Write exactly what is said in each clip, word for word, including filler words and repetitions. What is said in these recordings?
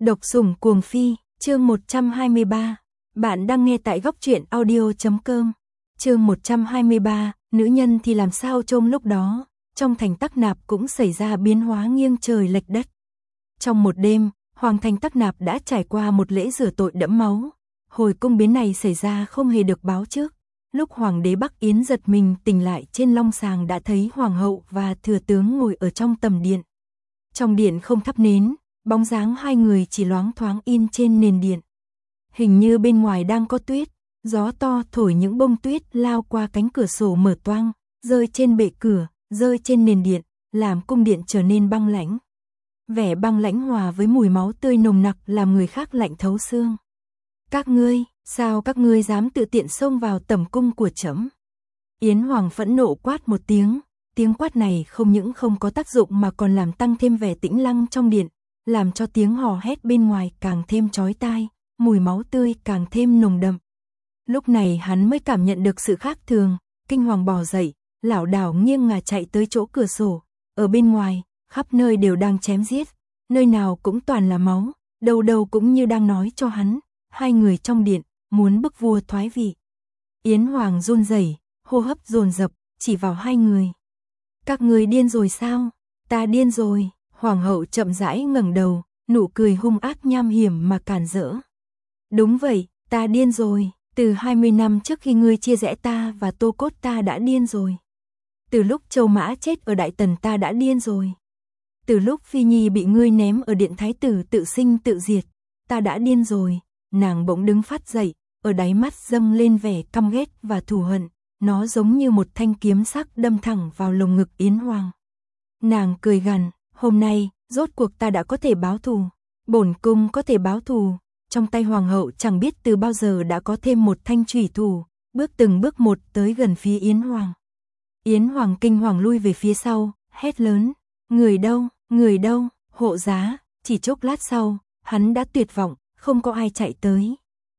Độc sủng cuồng phi, chương một trăm hai mươi ba. Bạn đang nghe tại góc truyện audio chấm com. Chương một trăm hai mươi ba, nữ nhân thì làm sao trông lúc đó, trong thành Tắc Nạp cũng xảy ra biến hóa nghiêng trời lệch đất. Trong một đêm, hoàng thành Tắc Nạp đã trải qua một lễ rửa tội đẫm máu. Hồi cung biến này xảy ra không hề được báo trước. Lúc hoàng đế Bắc Yến giật mình tỉnh lại trên long sàng đã thấy hoàng hậu và thừa tướng ngồi ở trong tầm điện. Trong điện không thắp nến, bóng dáng hai người chỉ loáng thoáng in trên nền điện. Hình như bên ngoài đang có tuyết, gió to thổi những bông tuyết lao qua cánh cửa sổ mở toang, rơi trên bệ cửa, rơi trên nền điện, làm cung điện trở nên băng lãnh. Vẻ băng lãnh hòa với mùi máu tươi nồng nặc làm người khác lạnh thấu xương. Các ngươi, sao các ngươi dám tự tiện xông vào tẩm cung của trẫm? Yến Hoàng phẫn nộ quát một tiếng, tiếng quát này không những không có tác dụng mà còn làm tăng thêm vẻ tĩnh lăng trong điện, làm cho tiếng hò hét bên ngoài càng thêm chói tai, mùi máu tươi càng thêm nồng đậm. Lúc này hắn mới cảm nhận được sự khác thường, kinh hoàng bò dậy, lảo đảo nghiêng ngả chạy tới chỗ cửa sổ. Ở bên ngoài, khắp nơi đều đang chém giết, nơi nào cũng toàn là máu, đầu đầu cũng như đang nói cho hắn, hai người trong điện muốn bức vua thoái vị. Yến Hoàng run rẩy, hô hấp dồn dập, chỉ vào hai người. Các ngươi điên rồi sao? Ta điên rồi. Hoàng hậu chậm rãi ngẩng đầu, nụ cười hung ác nham hiểm mà càn rỡ. Đúng vậy, ta điên rồi, từ hai mươi năm trước khi ngươi chia rẽ ta và Tô Cốt ta đã điên rồi. Từ lúc Châu Mã chết ở Đại Tần ta đã điên rồi. Từ lúc Phi Nhi bị ngươi ném ở điện thái tử tự sinh tự diệt, ta đã điên rồi. Nàng bỗng đứng phát dậy, ở đáy mắt dâng lên vẻ căm ghét và thù hận, nó giống như một thanh kiếm sắc đâm thẳng vào lồng ngực Yến Hoàng. Nàng cười gằn, hôm nay, rốt cuộc ta đã có thể báo thù, bổn cung có thể báo thù. Trong tay hoàng hậu chẳng biết từ bao giờ đã có thêm một thanh chủy thủ, bước từng bước một tới gần phía Yến Hoàng. Yến Hoàng kinh hoàng lui về phía sau, hét lớn, người đâu, người đâu, hộ giá. Chỉ chốc lát sau, hắn đã tuyệt vọng, không có ai chạy tới.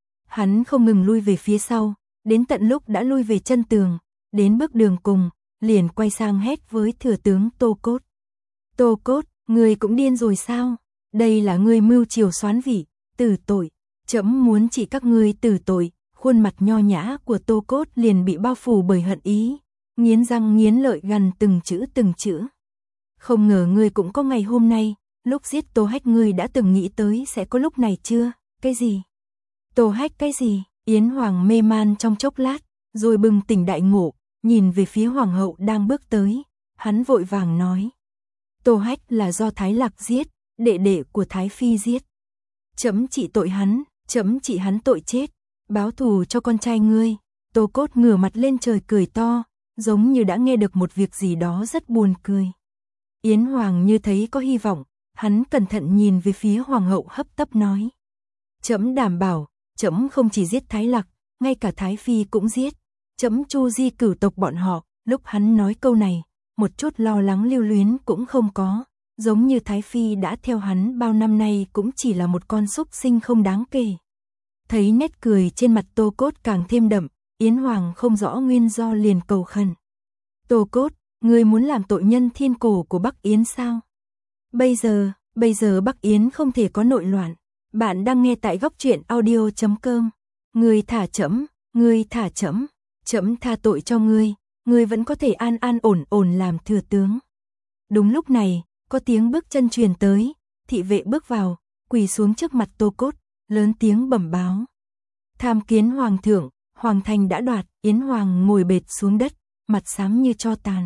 Hắn không ngừng lui về phía sau, đến tận lúc đã lui về chân tường, đến bước đường cùng, liền quay sang hét với thừa tướng Tô Cốt. Tô Cốt, ngươi cũng điên rồi sao? Đây là ngươi mưu triều soán vị, tử tội. Trẫm muốn chỉ các ngươi tử tội. Khuôn mặt nho nhã của Tô Cốt liền bị bao phủ bởi hận ý, nghiến răng nghiến lợi gằn từng chữ từng chữ. Không ngờ ngươi cũng có ngày hôm nay, lúc giết Tô Hách ngươi đã từng nghĩ tới sẽ có lúc này chưa? Cái gì? Tô Hách cái gì? Yến Hoàng mê man trong chốc lát, rồi bừng tỉnh đại ngộ, nhìn về phía hoàng hậu đang bước tới, hắn vội vàng nói. Tô Hách là do Thái Lạc giết, đệ đệ của Thái Phi giết. Trẫm trị tội hắn, trẫm trị hắn tội chết, báo thù cho con trai ngươi. Tô Cốt ngửa mặt lên trời cười to, giống như đã nghe được một việc gì đó rất buồn cười. Yến Hoàng như thấy có hy vọng, hắn cẩn thận nhìn về phía hoàng hậu hấp tấp nói. Trẫm đảm bảo, trẫm không chỉ giết Thái Lạc, ngay cả Thái Phi cũng giết. Trẫm chu di cửu tộc bọn họ. Lúc hắn nói câu này, một chút lo lắng lưu luyến cũng không có, giống như Thái Phi đã theo hắn bao năm nay cũng chỉ là một con súc sinh không đáng kể. Thấy nét cười trên mặt Tô Cốt càng thêm đậm, Yến Hoàng không rõ nguyên do liền cầu khẩn. Tô Cốt, ngươi muốn làm tội nhân thiên cổ của Bắc Yến sao? Bây giờ, bây giờ Bắc Yến không thể có nội loạn. Bạn đang nghe tại góc truyện audio chấm com. Ngươi thả trẫm, ngươi thả trẫm, trẫm tha tội cho ngươi, ngươi vẫn có thể an an ổn ổn làm thừa tướng. Đúng lúc này, có tiếng bước chân truyền tới, thị vệ bước vào, quỳ xuống trước mặt Tô Cốt, lớn tiếng bẩm báo. Tham kiến hoàng thượng, hoàng thành đã đoạt. Yến Hoàng ngồi bệt xuống đất, mặt xám như tro tàn.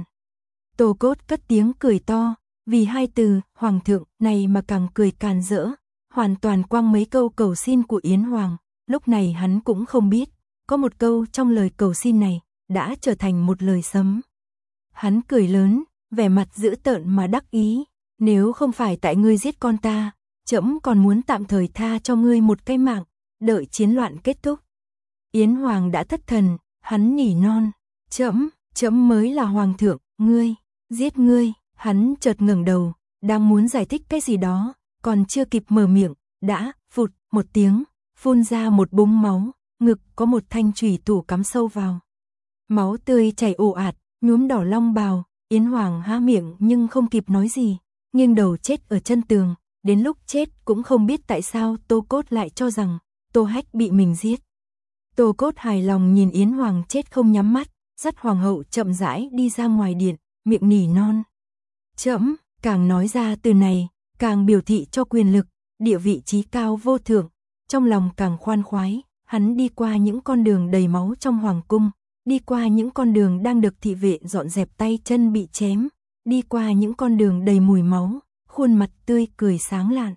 Tô Cốt cất tiếng cười to, vì hai từ hoàng thượng này mà càng cười càn rỡ, hoàn toàn quăng mấy câu cầu xin của Yến Hoàng. Lúc này hắn cũng không biết, có một câu trong lời cầu xin này đã trở thành một lời sấm. Hắn cười lớn, vẻ mặt dữ tợn mà đắc ý, nếu không phải tại ngươi giết con ta, trẫm còn muốn tạm thời tha cho ngươi một cái mạng, đợi chiến loạn kết thúc. Yến Hoàng đã thất thần, hắn nỉ non, trẫm, trẫm mới là hoàng thượng, ngươi, giết ngươi. Hắn chợt ngẩng đầu, đang muốn giải thích cái gì đó, còn chưa kịp mở miệng, đã, phụt, một tiếng, phun ra một búng máu, ngực có một thanh chủy thủ cắm sâu vào. Máu tươi chảy ồ ạt, nhuốm đỏ long bào. Yến Hoàng há miệng nhưng không kịp nói gì, nghiêng đầu chết ở chân tường, đến lúc chết cũng không biết tại sao Tô Cốt lại cho rằng Tô Hách bị mình giết. Tô Cốt hài lòng nhìn Yến Hoàng chết không nhắm mắt, dắt hoàng hậu chậm rãi đi ra ngoài điện, miệng nỉ non. Trẫm, càng nói ra từ này, càng biểu thị cho quyền lực, địa vị trí cao vô thượng, trong lòng càng khoan khoái, hắn đi qua những con đường đầy máu trong hoàng cung, đi qua những con đường đang được thị vệ dọn dẹp tay chân bị chém, đi qua những con đường đầy mùi máu, khuôn mặt tươi cười sáng lạn.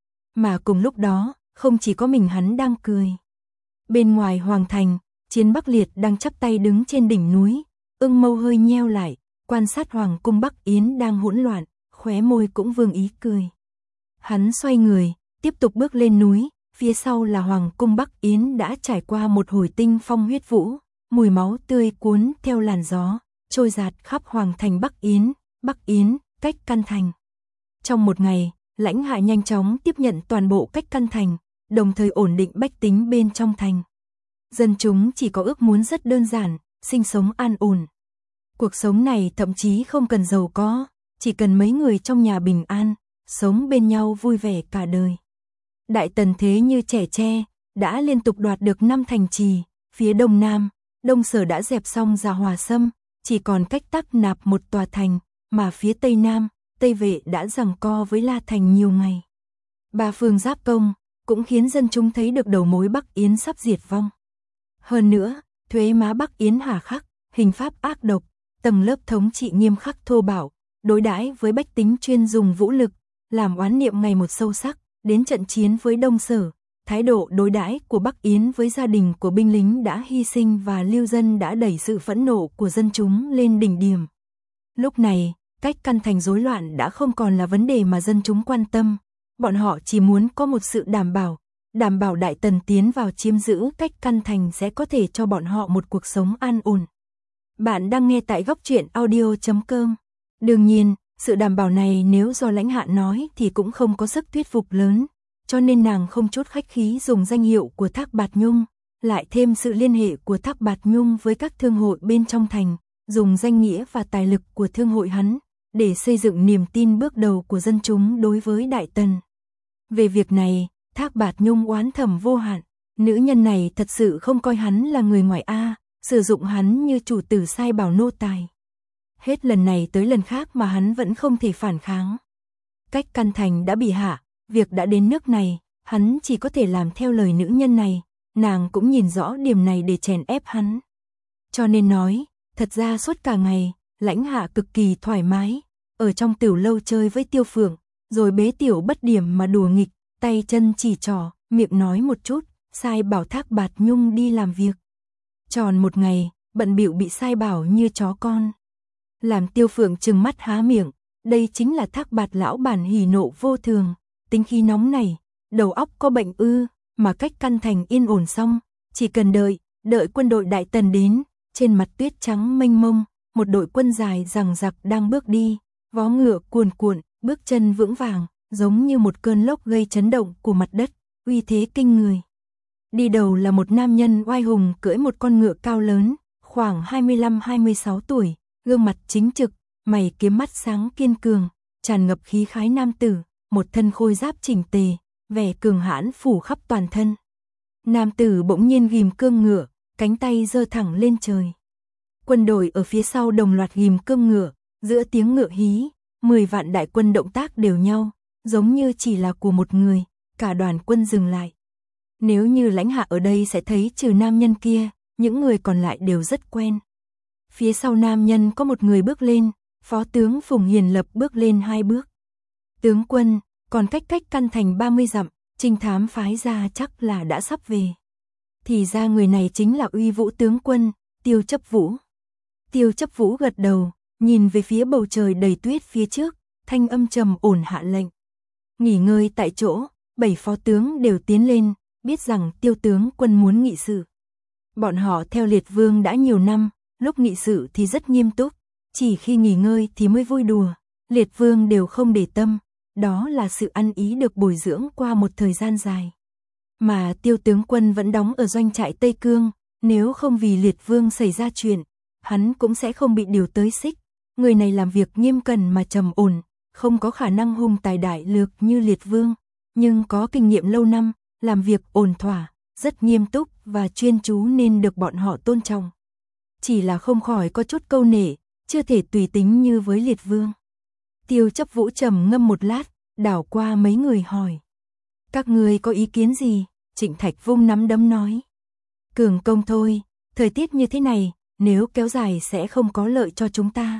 Mà cùng lúc đó, không chỉ có mình hắn đang cười. Bên ngoài hoàng thành, Chiến Bắc Liệt đang chắp tay đứng trên đỉnh núi, ưng mâu hơi nheo lại, quan sát hoàng cung Bắc Yến đang hỗn loạn, khóe môi cũng vương ý cười. Hắn xoay người, tiếp tục bước lên núi, phía sau là hoàng cung Bắc Yến đã trải qua một hồi tinh phong huyết vũ, mùi máu tươi cuốn theo làn gió, trôi dạt khắp hoàng thành Bắc Yến, Bắc Yến, cách căn thành. Trong một ngày, Lãnh Hạ nhanh chóng tiếp nhận toàn bộ cách căn thành, đồng thời ổn định bách tính bên trong thành. Dân chúng chỉ có ước muốn rất đơn giản, sinh sống an ổn. Cuộc sống này thậm chí không cần giàu có, chỉ cần mấy người trong nhà bình an, sống bên nhau vui vẻ cả đời. Đại Tần thế như trẻ tre, đã liên tục đoạt được năm thành trì, phía đông nam, Đông Sở đã dẹp xong Già Hòa Sâm, chỉ còn cách Tắc Nạp một tòa thành, mà phía tây nam, Tây Vệ đã giằng co với La Thành nhiều ngày. Ba phương giáp công, cũng khiến dân chúng thấy được đầu mối Bắc Yến sắp diệt vong. Hơn nữa, thuế má Bắc Yến hà khắc, hình pháp ác độc, tầng lớp thống trị nghiêm khắc thô bạo, đối đãi với bách tính chuyên dùng vũ lực, làm oán niệm ngày một sâu sắc, đến trận chiến với Đông Sở, thái độ đối đãi của Bắc Yến với gia đình của binh lính đã hy sinh và lưu dân đã đẩy sự phẫn nộ của dân chúng lên đỉnh điểm. Lúc này, cách căn thành rối loạn đã không còn là vấn đề mà dân chúng quan tâm, bọn họ chỉ muốn có một sự đảm bảo, đảm bảo Đại Tần tiến vào chiếm giữ cách căn thành sẽ có thể cho bọn họ một cuộc sống an ổn. Bạn đang nghe tại góc truyện audio chấm com. Đương nhiên, sự đảm bảo này nếu do Lãnh Hạ nói thì cũng không có sức thuyết phục lớn, cho nên nàng không chút khách khí dùng danh hiệu của Thác Bạt Nhung, lại thêm sự liên hệ của Thác Bạt Nhung với các thương hội bên trong thành, dùng danh nghĩa và tài lực của thương hội hắn, để xây dựng niềm tin bước đầu của dân chúng đối với Đại Tần. Về việc này, Thác Bạt Nhung oán thầm vô hạn, nữ nhân này thật sự không coi hắn là người ngoài A, sử dụng hắn như chủ tử sai bảo nô tài. Hết lần này tới lần khác mà hắn vẫn không thể phản kháng. Cách căn thành đã bị hạ, việc đã đến nước này, hắn chỉ có thể làm theo lời nữ nhân này, nàng cũng nhìn rõ điểm này để chèn ép hắn. Cho nên nói, thật ra suốt cả ngày, Lãnh Hạ cực kỳ thoải mái, ở trong tiểu lâu chơi với Tiêu Phượng, rồi bế tiểu bất điểm mà đùa nghịch, tay chân chỉ trỏ, miệng nói một chút, sai bảo Thác Bạt Nhung đi làm việc. Tròn một ngày, bận bịu bị sai bảo như chó con. Làm Tiêu Phượng trừng mắt há miệng, đây chính là Thác Bạt lão bản hỉ nộ vô thường, tính khí nóng này, đầu óc có bệnh ư, mà cách căn thành yên ổn xong, chỉ cần đợi, đợi quân đội Đại Tần đến, trên mặt tuyết trắng mênh mông, một đội quân dài giằng giặc đang bước đi, vó ngựa cuồn cuộn, bước chân vững vàng, giống như một cơn lốc gây chấn động của mặt đất, uy thế kinh người. Đi đầu là một nam nhân oai hùng cưỡi một con ngựa cao lớn, khoảng hai mươi lăm hai mươi sáu tuổi, gương mặt chính trực, mày kiếm mắt sáng kiên cường, tràn ngập khí khái nam tử, một thân khôi giáp chỉnh tề, vẻ cường hãn phủ khắp toàn thân. Nam tử bỗng nhiên ghim cương ngựa, cánh tay giơ thẳng lên trời. Quân đội ở phía sau đồng loạt ghim cương ngựa, giữa tiếng ngựa hí, mười vạn đại quân động tác đều nhau, giống như chỉ là của một người, cả đoàn quân dừng lại. Nếu như Lãnh Hạ ở đây sẽ thấy trừ nam nhân kia, những người còn lại đều rất quen. Phía sau nam nhân có một người bước lên, Phó tướng Phùng Hiền Lập bước lên hai bước. Tướng quân, còn cách cách căn thành ba mươi dặm, trinh thám phái ra chắc là đã sắp về. Thì ra người này chính là Uy Vũ tướng quân, Tiêu Chấp Vũ. Tiêu Chấp Vũ gật đầu, nhìn về phía bầu trời đầy tuyết phía trước, thanh âm trầm ổn hạ lệnh. Nghỉ ngơi tại chỗ, bảy phó tướng đều tiến lên, biết rằng Tiêu tướng quân muốn nghị sự. Bọn họ theo Liệt Vương đã nhiều năm, lúc nghị sự thì rất nghiêm túc, chỉ khi nghỉ ngơi thì mới vui đùa, Liệt Vương đều không để tâm, đó là sự ăn ý được bồi dưỡng qua một thời gian dài. Mà Tiêu tướng quân vẫn đóng ở doanh trại Tây Cương, nếu không vì Liệt Vương xảy ra chuyện, hắn cũng sẽ không bị điều tới xích. Người này làm việc nghiêm cẩn mà trầm ổn, không có khả năng hùng tài đại lược như Liệt Vương, nhưng có kinh nghiệm lâu năm, làm việc ổn thỏa, rất nghiêm túc và chuyên chú nên được bọn họ tôn trọng. Chỉ là không khỏi có chút câu nể, chưa thể tùy tính như với Liệt Vương. Tiêu Chấp Vũ trầm ngâm một lát, đảo qua mấy người hỏi. Các người có ý kiến gì? Trịnh Thạch vung nắm đấm nói. Cường công thôi, thời tiết như thế này, nếu kéo dài sẽ không có lợi cho chúng ta.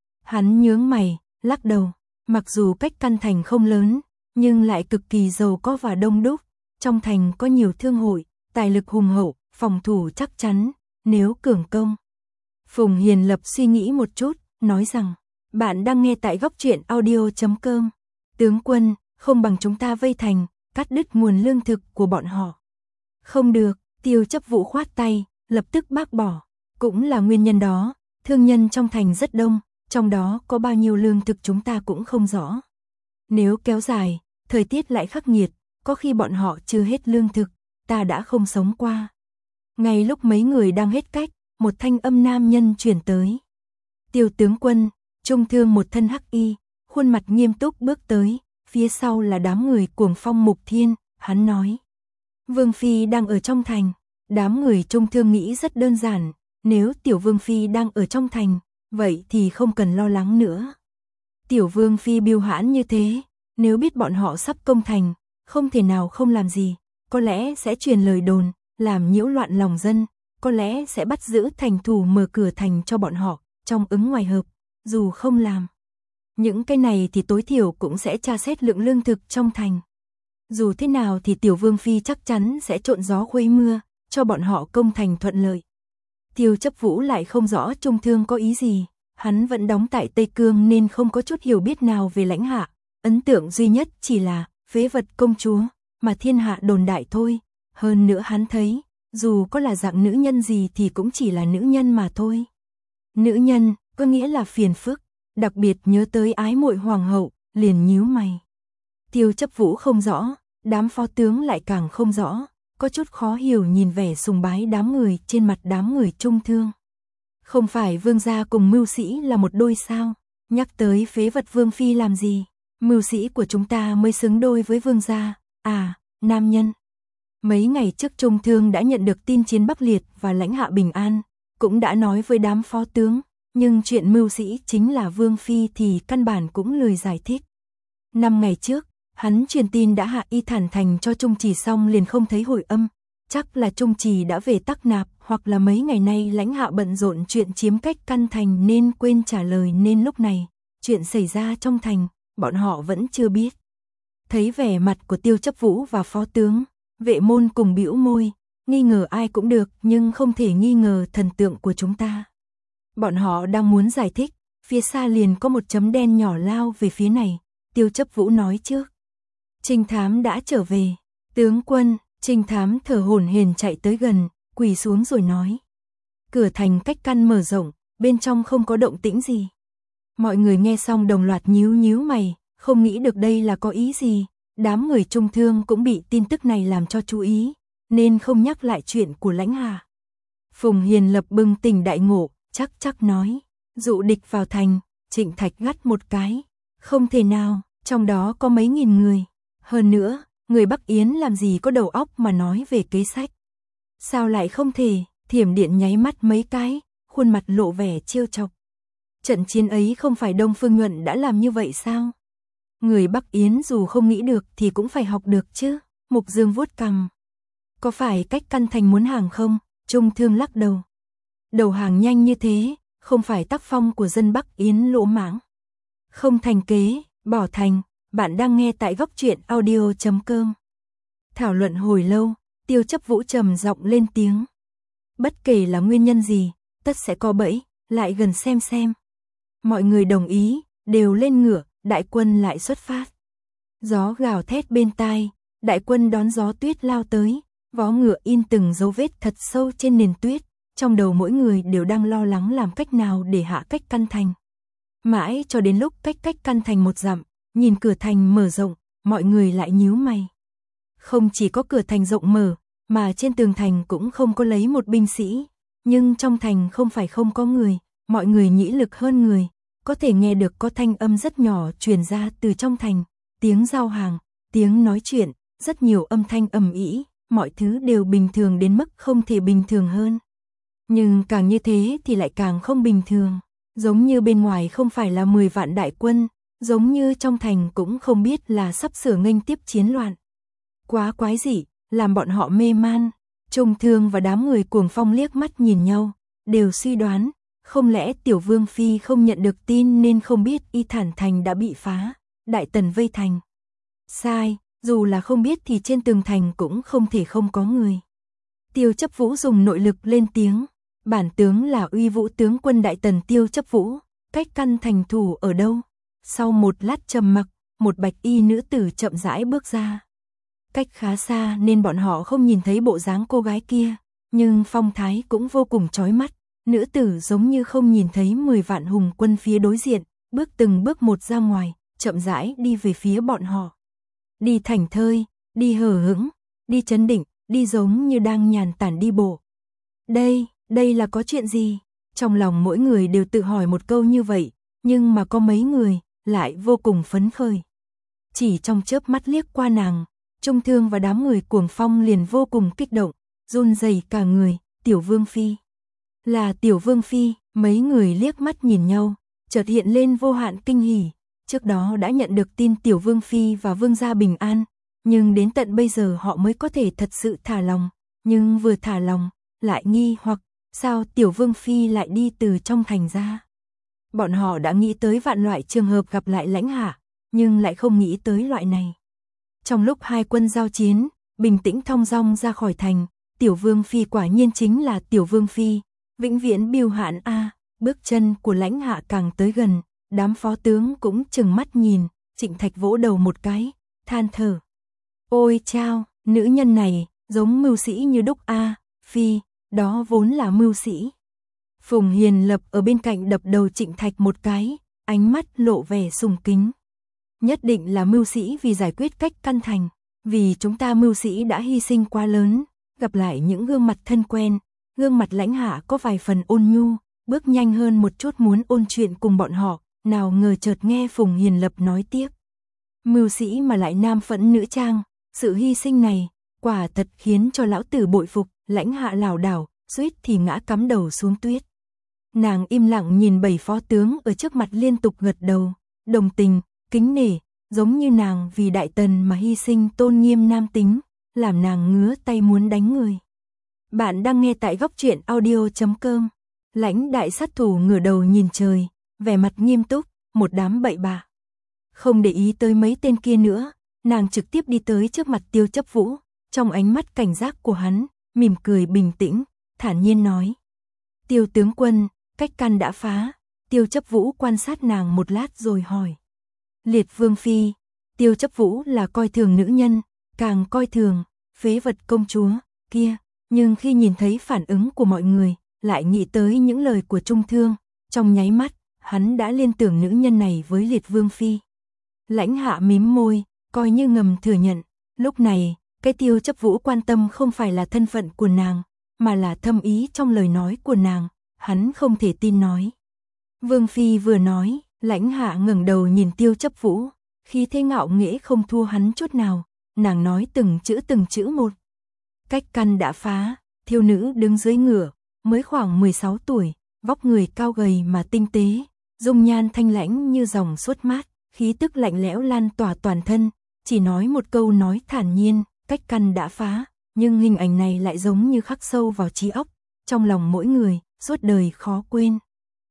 Hắn nhướng mày, lắc đầu, mặc dù cách căn thành không lớn, nhưng lại cực kỳ giàu có và đông đúc. Trong thành có nhiều thương hội, tài lực hùng hậu, phòng thủ chắc chắn, nếu cường công. Phùng Hiền Lập suy nghĩ một chút, nói rằng, bạn đang nghe tại góc truyện audio chấm com. Tướng quân, không bằng chúng ta vây thành, cắt đứt nguồn lương thực của bọn họ. Không được, Tiêu Chấp Vũ khoát tay, lập tức bác bỏ. Cũng là nguyên nhân đó, thương nhân trong thành rất đông, trong đó có bao nhiêu lương thực chúng ta cũng không rõ. Nếu kéo dài, thời tiết lại khắc nghiệt, có khi bọn họ chưa hết lương thực, ta đã không sống qua. Ngay lúc mấy người đang hết cách, một thanh âm nam nhân truyền tới. Tiêu tướng quân, trung thương một thân hắc y, khuôn mặt nghiêm túc bước tới, phía sau là đám người Cuồng Phong Mục Thiên, hắn nói. Vương Phi đang ở trong thành, đám người trung thương nghĩ rất đơn giản, nếu Tiểu Vương Phi đang ở trong thành, vậy thì không cần lo lắng nữa. Tiểu Vương Phi biêu hãn như thế, nếu biết bọn họ sắp công thành, không thể nào không làm gì, có lẽ sẽ truyền lời đồn, làm nhiễu loạn lòng dân, có lẽ sẽ bắt giữ thành thủ mở cửa thành cho bọn họ, trong ứng ngoài hợp, dù không làm. Những cái này thì tối thiểu cũng sẽ tra xét lượng lương thực trong thành. Dù thế nào thì Tiểu Vương Phi chắc chắn sẽ trộn gió khuấy mưa, cho bọn họ công thành thuận lợi. Tiêu Chấp Vũ lại không rõ Trung Thương có ý gì, hắn vẫn đóng tại Tây Cương nên không có chút hiểu biết nào về lãnh hạ, ấn tượng duy nhất chỉ là phế vật công chúa, mà thiên hạ đồn đại thôi. Hơn nữa hắn thấy, dù có là dạng nữ nhân gì thì cũng chỉ là nữ nhân mà thôi. Nữ nhân, có nghĩa là phiền phức, đặc biệt nhớ tới ái muội hoàng hậu, liền nhíu mày. Tiêu Chấp Vũ không rõ, đám phó tướng lại càng không rõ, có chút khó hiểu nhìn vẻ sùng bái đám người trên mặt đám người Trung Thương. Không phải vương gia cùng mưu sĩ là một đôi sao? Nhắc tới phế vật Vương Phi làm gì? Mưu sĩ của chúng ta mới xứng đôi với vương gia. À, nam nhân. Mấy ngày trước Trung Thương đã nhận được tin chiến Bắc Liệt và lãnh hạ bình an, cũng đã nói với đám phó tướng, nhưng chuyện mưu sĩ chính là Vương Phi thì căn bản cũng lười giải thích. Năm ngày trước, hắn truyền tin đã hạ y thản thành cho Trung Trì xong liền không thấy hồi âm, chắc là Trung Trì đã về Tắc Nạp hoặc là mấy ngày nay lãnh hạ bận rộn chuyện chiếm cách căn thành nên quên trả lời nên lúc này, chuyện xảy ra trong thành, bọn họ vẫn chưa biết. Thấy vẻ mặt của Tiêu Chấp Vũ và phó tướng, Vệ Môn cùng bĩu môi, nghi ngờ ai cũng được nhưng không thể nghi ngờ thần tượng của chúng ta. Bọn họ đang muốn giải thích, phía xa liền có một chấm đen nhỏ lao về phía này, Tiêu Chấp Vũ nói trước. Trinh Thám đã trở về, tướng quân. Trinh Thám thở hổn hển chạy tới gần, quỳ xuống rồi nói. Cửa thành cách căn mở rộng, bên trong không có động tĩnh gì. Mọi người nghe xong đồng loạt nhíu nhíu mày, không nghĩ được đây là có ý gì. Đám người Trung Thương cũng bị tin tức này làm cho chú ý, nên không nhắc lại chuyện của lãnh hà. Phùng Hiền Lập bừng tỉnh đại ngộ, chắc chắc nói. Dụ địch vào thành, Trịnh Thạch gắt một cái. Không thể nào, trong đó có mấy nghìn người. Hơn nữa, người Bắc Yến làm gì có đầu óc mà nói về kế sách. Sao lại không thể, Thiểm Điện nháy mắt mấy cái, khuôn mặt lộ vẻ trêu chọc. Trận chiến ấy không phải Đông Phương Nhuận đã làm như vậy sao? Người Bắc Yến dù không nghĩ được thì cũng phải học được chứ, Mục Dương vuốt cằm. Có phải cách căn thành muốn hàng không? Trung Thương lắc đầu. Đầu hàng nhanh như thế, không phải tác phong của dân Bắc Yến lỗ mãng. Không thành kế, bỏ thành. Bạn đang nghe tại góc truyện audio chấm com. Thảo luận hồi lâu, Tiêu Chấp Vũ trầm giọng lên tiếng. Bất kể là nguyên nhân gì, tất sẽ có bẫy, lại gần xem xem. Mọi người đồng ý, đều lên ngựa, đại quân lại xuất phát. Gió gào thét bên tai, đại quân đón gió tuyết lao tới, vó ngựa in từng dấu vết thật sâu trên nền tuyết, trong đầu mỗi người đều đang lo lắng làm cách nào để hạ cách căn thành. Mãi cho đến lúc cách cách căn thành một dặm, nhìn cửa thành mở rộng, mọi người lại nhíu mày. Không chỉ có cửa thành rộng mở, mà trên tường thành cũng không có lấy một binh sĩ, nhưng trong thành không phải không có người, mọi người nhĩ lực hơn người, có thể nghe được có thanh âm rất nhỏ truyền ra từ trong thành, tiếng giao hàng, tiếng nói chuyện, rất nhiều âm thanh ầm ĩ, mọi thứ đều bình thường đến mức không thể bình thường hơn. Nhưng càng như thế thì lại càng không bình thường, giống như bên ngoài không phải là mười vạn đại quân, giống như trong thành cũng không biết là sắp sửa nghênh tiếp chiến loạn. Quá quái dị, làm bọn họ mê man. Trung Thương và đám người Cuồng Phong liếc mắt nhìn nhau, đều suy đoán, không lẽ Tiểu Vương Phi không nhận được tin nên không biết Y Thản Thành đã bị phá, Đại Tần vây thành. Sai, dù là không biết thì trên tường thành cũng không thể không có người. Tiêu Chấp Vũ dùng nội lực lên tiếng, bản tướng là Uy Vũ tướng quân Đại Tần Tiêu Chấp Vũ, cách căn thành thủ ở đâu? Sau một lát trầm mặc, một bạch y nữ tử chậm rãi bước ra. Cách khá xa nên bọn họ không nhìn thấy bộ dáng cô gái kia, nhưng phong thái cũng vô cùng chói mắt. Nữ tử giống như không nhìn thấy mười vạn hùng quân phía đối diện, bước từng bước một ra ngoài, chậm rãi đi về phía bọn họ. Đi thảnh thơi, đi hờ hững, đi chấn định, đi giống như đang nhàn tản đi bộ. Đây, đây là có chuyện gì? Trong lòng mỗi người đều tự hỏi một câu như vậy, nhưng mà có mấy người lại vô cùng phấn khởi. Chỉ trong chớp mắt liếc qua nàng, Trung Thương và đám người Cuồng Phong liền vô cùng kích động, run rẩy cả người. Tiểu Vương Phi. Là Tiểu Vương Phi, mấy người liếc mắt nhìn nhau, chợt hiện lên vô hạn kinh hỉ. Trước đó đã nhận được tin Tiểu Vương Phi và Vương gia bình an, nhưng đến tận bây giờ họ mới có thể thật sự thả lòng. Nhưng vừa thả lòng, lại nghi hoặc, sao Tiểu Vương Phi lại đi từ trong thành ra? Bọn họ đã nghĩ tới vạn loại trường hợp gặp lại Lãnh Hạ, nhưng lại không nghĩ tới loại này. Trong lúc hai quân giao chiến, bình tĩnh thong dong ra khỏi thành, Tiểu Vương Phi quả nhiên chính là Tiểu Vương Phi, vĩnh viễn Bưu Hạn a. Bước chân của Lãnh Hạ càng tới gần, đám phó tướng cũng chừng mắt nhìn, Trịnh Thạch vỗ đầu một cái, than thở. Ôi chao, nữ nhân này, giống mưu sĩ như đúc a. Phi, đó vốn là mưu sĩ. Phùng Hiền Lập ở bên cạnh đập đầu Trịnh Thạch một cái, ánh mắt lộ vẻ sùng kính. Nhất định là mưu sĩ vì giải quyết cách căn thành, vì chúng ta mưu sĩ đã hy sinh quá lớn, gặp lại những gương mặt thân quen, gương mặt Lãnh Hạ có vài phần ôn nhu, bước nhanh hơn một chút muốn ôn chuyện cùng bọn họ, nào ngờ chợt nghe Phùng Hiền Lập nói tiếp. Mưu sĩ mà lại nam phẫn nữ trang, sự hy sinh này, quả thật khiến cho lão tử bội phục. Lãnh Hạ lảo đảo, suýt thì ngã cắm đầu xuống tuyết. Nàng im lặng nhìn bảy phó tướng ở trước mặt liên tục gật đầu, đồng tình, kính nể, giống như nàng vì Đại Tần mà hy sinh tôn nghiêm nam tính, làm nàng ngứa tay muốn đánh người. Bạn đang nghe tại góc truyện audio chấm com. Lãnh đại sát thủ ngửa đầu nhìn trời, vẻ mặt nghiêm túc, một đám bậy bạ. Không để ý tới mấy tên kia nữa, nàng trực tiếp đi tới trước mặt Tiêu Chấp Vũ, trong ánh mắt cảnh giác của hắn, mỉm cười bình tĩnh, thản nhiên nói. Tiêu tướng quân, cách căn đã phá. Tiêu Chấp Vũ quan sát nàng một lát rồi hỏi. Liệt Vương Phi. Tiêu Chấp Vũ là coi thường nữ nhân, càng coi thường phế vật công chúa kia, nhưng khi nhìn thấy phản ứng của mọi người, lại nghĩ tới những lời của Trung Thương, trong nháy mắt, hắn đã liên tưởng nữ nhân này với Liệt Vương Phi. Lãnh Hạ mím môi, coi như ngầm thừa nhận, lúc này, cái Tiêu Chấp Vũ quan tâm không phải là thân phận của nàng, mà là thâm ý trong lời nói của nàng, hắn không thể tin nói. Vương Phi vừa nói, Lãnh Hạ ngẩng đầu nhìn Tiêu Chấp Vũ, khí thế ngạo nghễ không thua hắn chút nào, nàng nói từng chữ từng chữ một. Cách căn đã phá, thiếu nữ đứng dưới ngựa, mới khoảng mười sáu tuổi, vóc người cao gầy mà tinh tế, dung nhan thanh lãnh như dòng suốt mát, khí tức lạnh lẽo lan tỏa toàn thân, chỉ nói một câu nói thản nhiên, cách căn đã phá, nhưng hình ảnh này lại giống như khắc sâu vào trí óc, trong lòng mỗi người, suốt đời khó quên.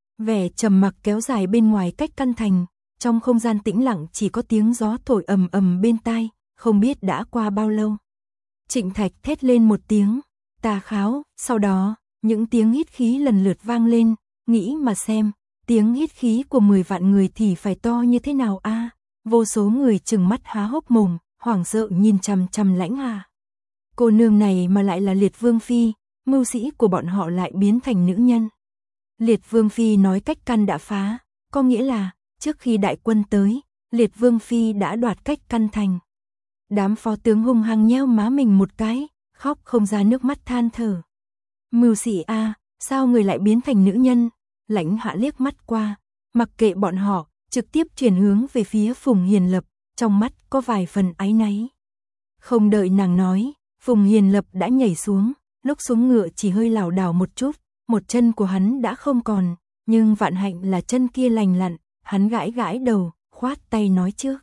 Vẻ trầm mặc kéo dài bên ngoài cách căn thành, trong không gian tĩnh lặng chỉ có tiếng gió thổi ầm ầm bên tai, không biết đã qua bao lâu. Trịnh Thạch thét lên một tiếng, tà kháo, sau đó, những tiếng hít khí lần lượt vang lên, nghĩ mà xem, tiếng hít khí của mười vạn người thì phải to như thế nào a? Vô số người trừng mắt há hốc mồm, hoảng sợ nhìn chằm chằm Lãnh Hạ. Cô nương này mà lại là Liệt Vương Phi, mưu sĩ của bọn họ lại biến thành nữ nhân. Liệt Vương Phi nói cách căn đã phá, có nghĩa là, trước khi đại quân tới, Liệt Vương Phi đã đoạt cách căn thành. Đám phó tướng hung hăng nheo má mình một cái, khóc không ra nước mắt than thở. Mưu sĩ a, sao người lại biến thành nữ nhân? Lãnh Hạ liếc mắt qua, mặc kệ bọn họ, trực tiếp chuyển hướng về phía Phùng Hiền Lập, trong mắt có vài phần áy náy. Không đợi nàng nói, Phùng Hiền Lập đã nhảy xuống, lúc xuống ngựa chỉ hơi lảo đảo một chút, một chân của hắn đã không còn, nhưng vạn hạnh là chân kia lành lặn, hắn gãi gãi đầu, khoát tay nói trước.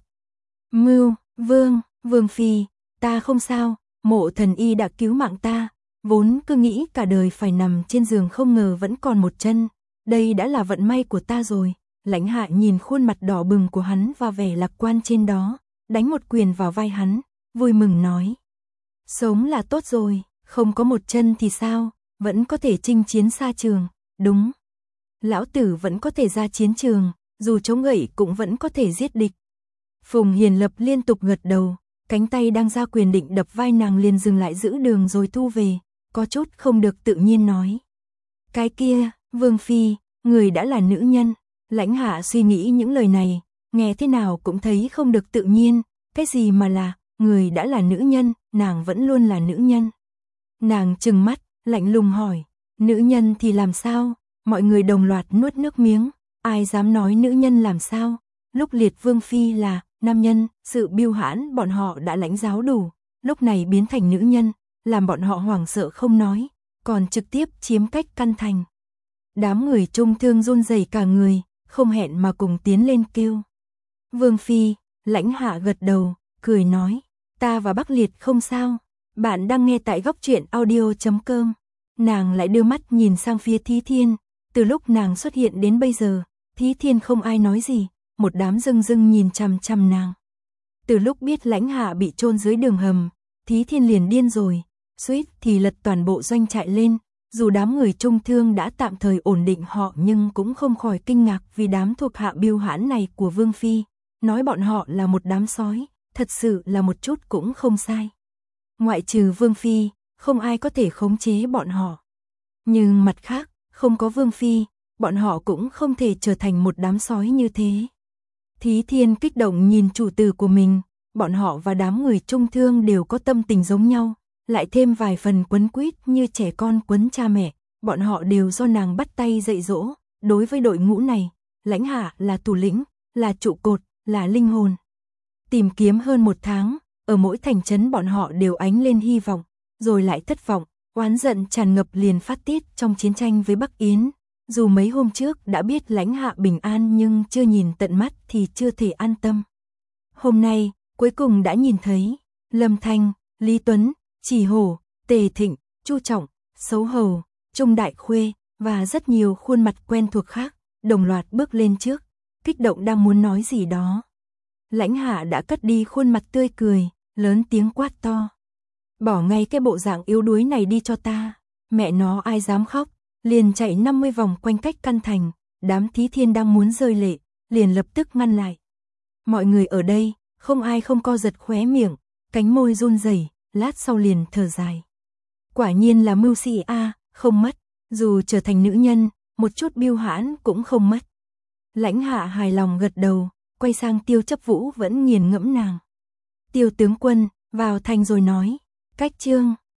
Mưu, Vương, Vương Phi, ta không sao, Mộ thần y đã cứu mạng ta, vốn cứ nghĩ cả đời phải nằm trên giường không ngờ vẫn còn một chân, đây đã là vận may của ta rồi. Lãnh Hạ nhìn khuôn mặt đỏ bừng của hắn và vẻ lạc quan trên đó, đánh một quyền vào vai hắn, vui mừng nói. Sống là tốt rồi, không có một chân thì sao, vẫn có thể chinh chiến xa trường, đúng. Lão tử vẫn có thể ra chiến trường, dù chống gậy cũng vẫn có thể giết địch. Phùng Hiền Lập liên tục gật đầu, cánh tay đang ra quyền định đập vai nàng liền dừng lại giữ đường rồi thu về, có chút không được tự nhiên nói. Cái kia, Vương Phi, người đã là nữ nhân. Lãnh Hạ suy nghĩ những lời này, nghe thế nào cũng thấy không được tự nhiên, cái gì mà là, người đã là nữ nhân, nàng vẫn luôn là nữ nhân. Nàng trừng mắt, lạnh lùng hỏi, nữ nhân thì làm sao? Mọi người đồng loạt nuốt nước miếng, ai dám nói nữ nhân làm sao? Lúc liệt Vương Phi là nam nhân, sự biêu hãn bọn họ đã lãnh giáo đủ, lúc này biến thành nữ nhân, làm bọn họ hoảng sợ không nói, còn trực tiếp chiếm cách căn thành. Đám người trung thương run rẩy cả người, không hẹn mà cùng tiến lên kêu. Vương Phi, Lãnh Hạ gật đầu, cười nói, ta và Bắc Liệt không sao, bạn đang nghe tại góc truyện audio chấm com. Nàng lại đưa mắt nhìn sang phía Thí Thiên, từ lúc nàng xuất hiện đến bây giờ, Thí Thiên không ai nói gì, một đám rưng rưng nhìn chằm chằm nàng. Từ lúc biết Lãnh Hạ bị chôn dưới đường hầm, Thí Thiên liền điên rồi, suýt thì lật toàn bộ doanh trại lên. Dù đám người trung thương đã tạm thời ổn định họ nhưng cũng không khỏi kinh ngạc vì đám thuộc hạ biêu hãn này của Vương Phi, nói bọn họ là một đám sói, thật sự là một chút cũng không sai. Ngoại trừ Vương Phi, không ai có thể khống chế bọn họ. Nhưng mặt khác, không có Vương Phi, bọn họ cũng không thể trở thành một đám sói như thế. Thí Thiên kích động nhìn chủ tử của mình, bọn họ và đám người trung thương đều có tâm tình giống nhau. Lại thêm vài phần quấn quýt như trẻ con quấn cha mẹ, bọn họ đều do nàng bắt tay dạy dỗ, đối với đội ngũ này, Lãnh Hạ là thủ lĩnh, là trụ cột, là linh hồn. Tìm kiếm hơn một tháng, ở mỗi thành trấn bọn họ đều ánh lên hy vọng, rồi lại thất vọng, oán giận tràn ngập liền phát tiết trong chiến tranh với Bắc Yến. Dù mấy hôm trước đã biết Lãnh Hạ bình an nhưng chưa nhìn tận mắt thì chưa thể an tâm. Hôm nay, cuối cùng đã nhìn thấy, Lâm Thanh, Lý Tuấn, Chỉ Hổ, Tề Thịnh, Chu Trọng, Xấu Hầu, Trung Đại Khuê và rất nhiều khuôn mặt quen thuộc khác, đồng loạt bước lên trước, kích động đang muốn nói gì đó. Lãnh Hạ đã cất đi khuôn mặt tươi cười, lớn tiếng quát to. Bỏ ngay cái bộ dạng yếu đuối này đi cho ta, mẹ nó ai dám khóc, liền chạy năm mươi vòng quanh cách căn thành, đám Thí Thiên đang muốn rơi lệ, liền lập tức ngăn lại. Mọi người ở đây, không ai không co giật khóe miệng, cánh môi run rẩy. Lát sau liền thở dài. Quả nhiên là mưu sĩ a, không mất, dù trở thành nữ nhân, một chút biêu hãn cũng không mất. Lãnh Hạ hài lòng gật đầu, quay sang Tiêu Chấp Vũ vẫn nghiền ngẫm nàng. Tiêu tướng quân, vào thành rồi nói, cách trương,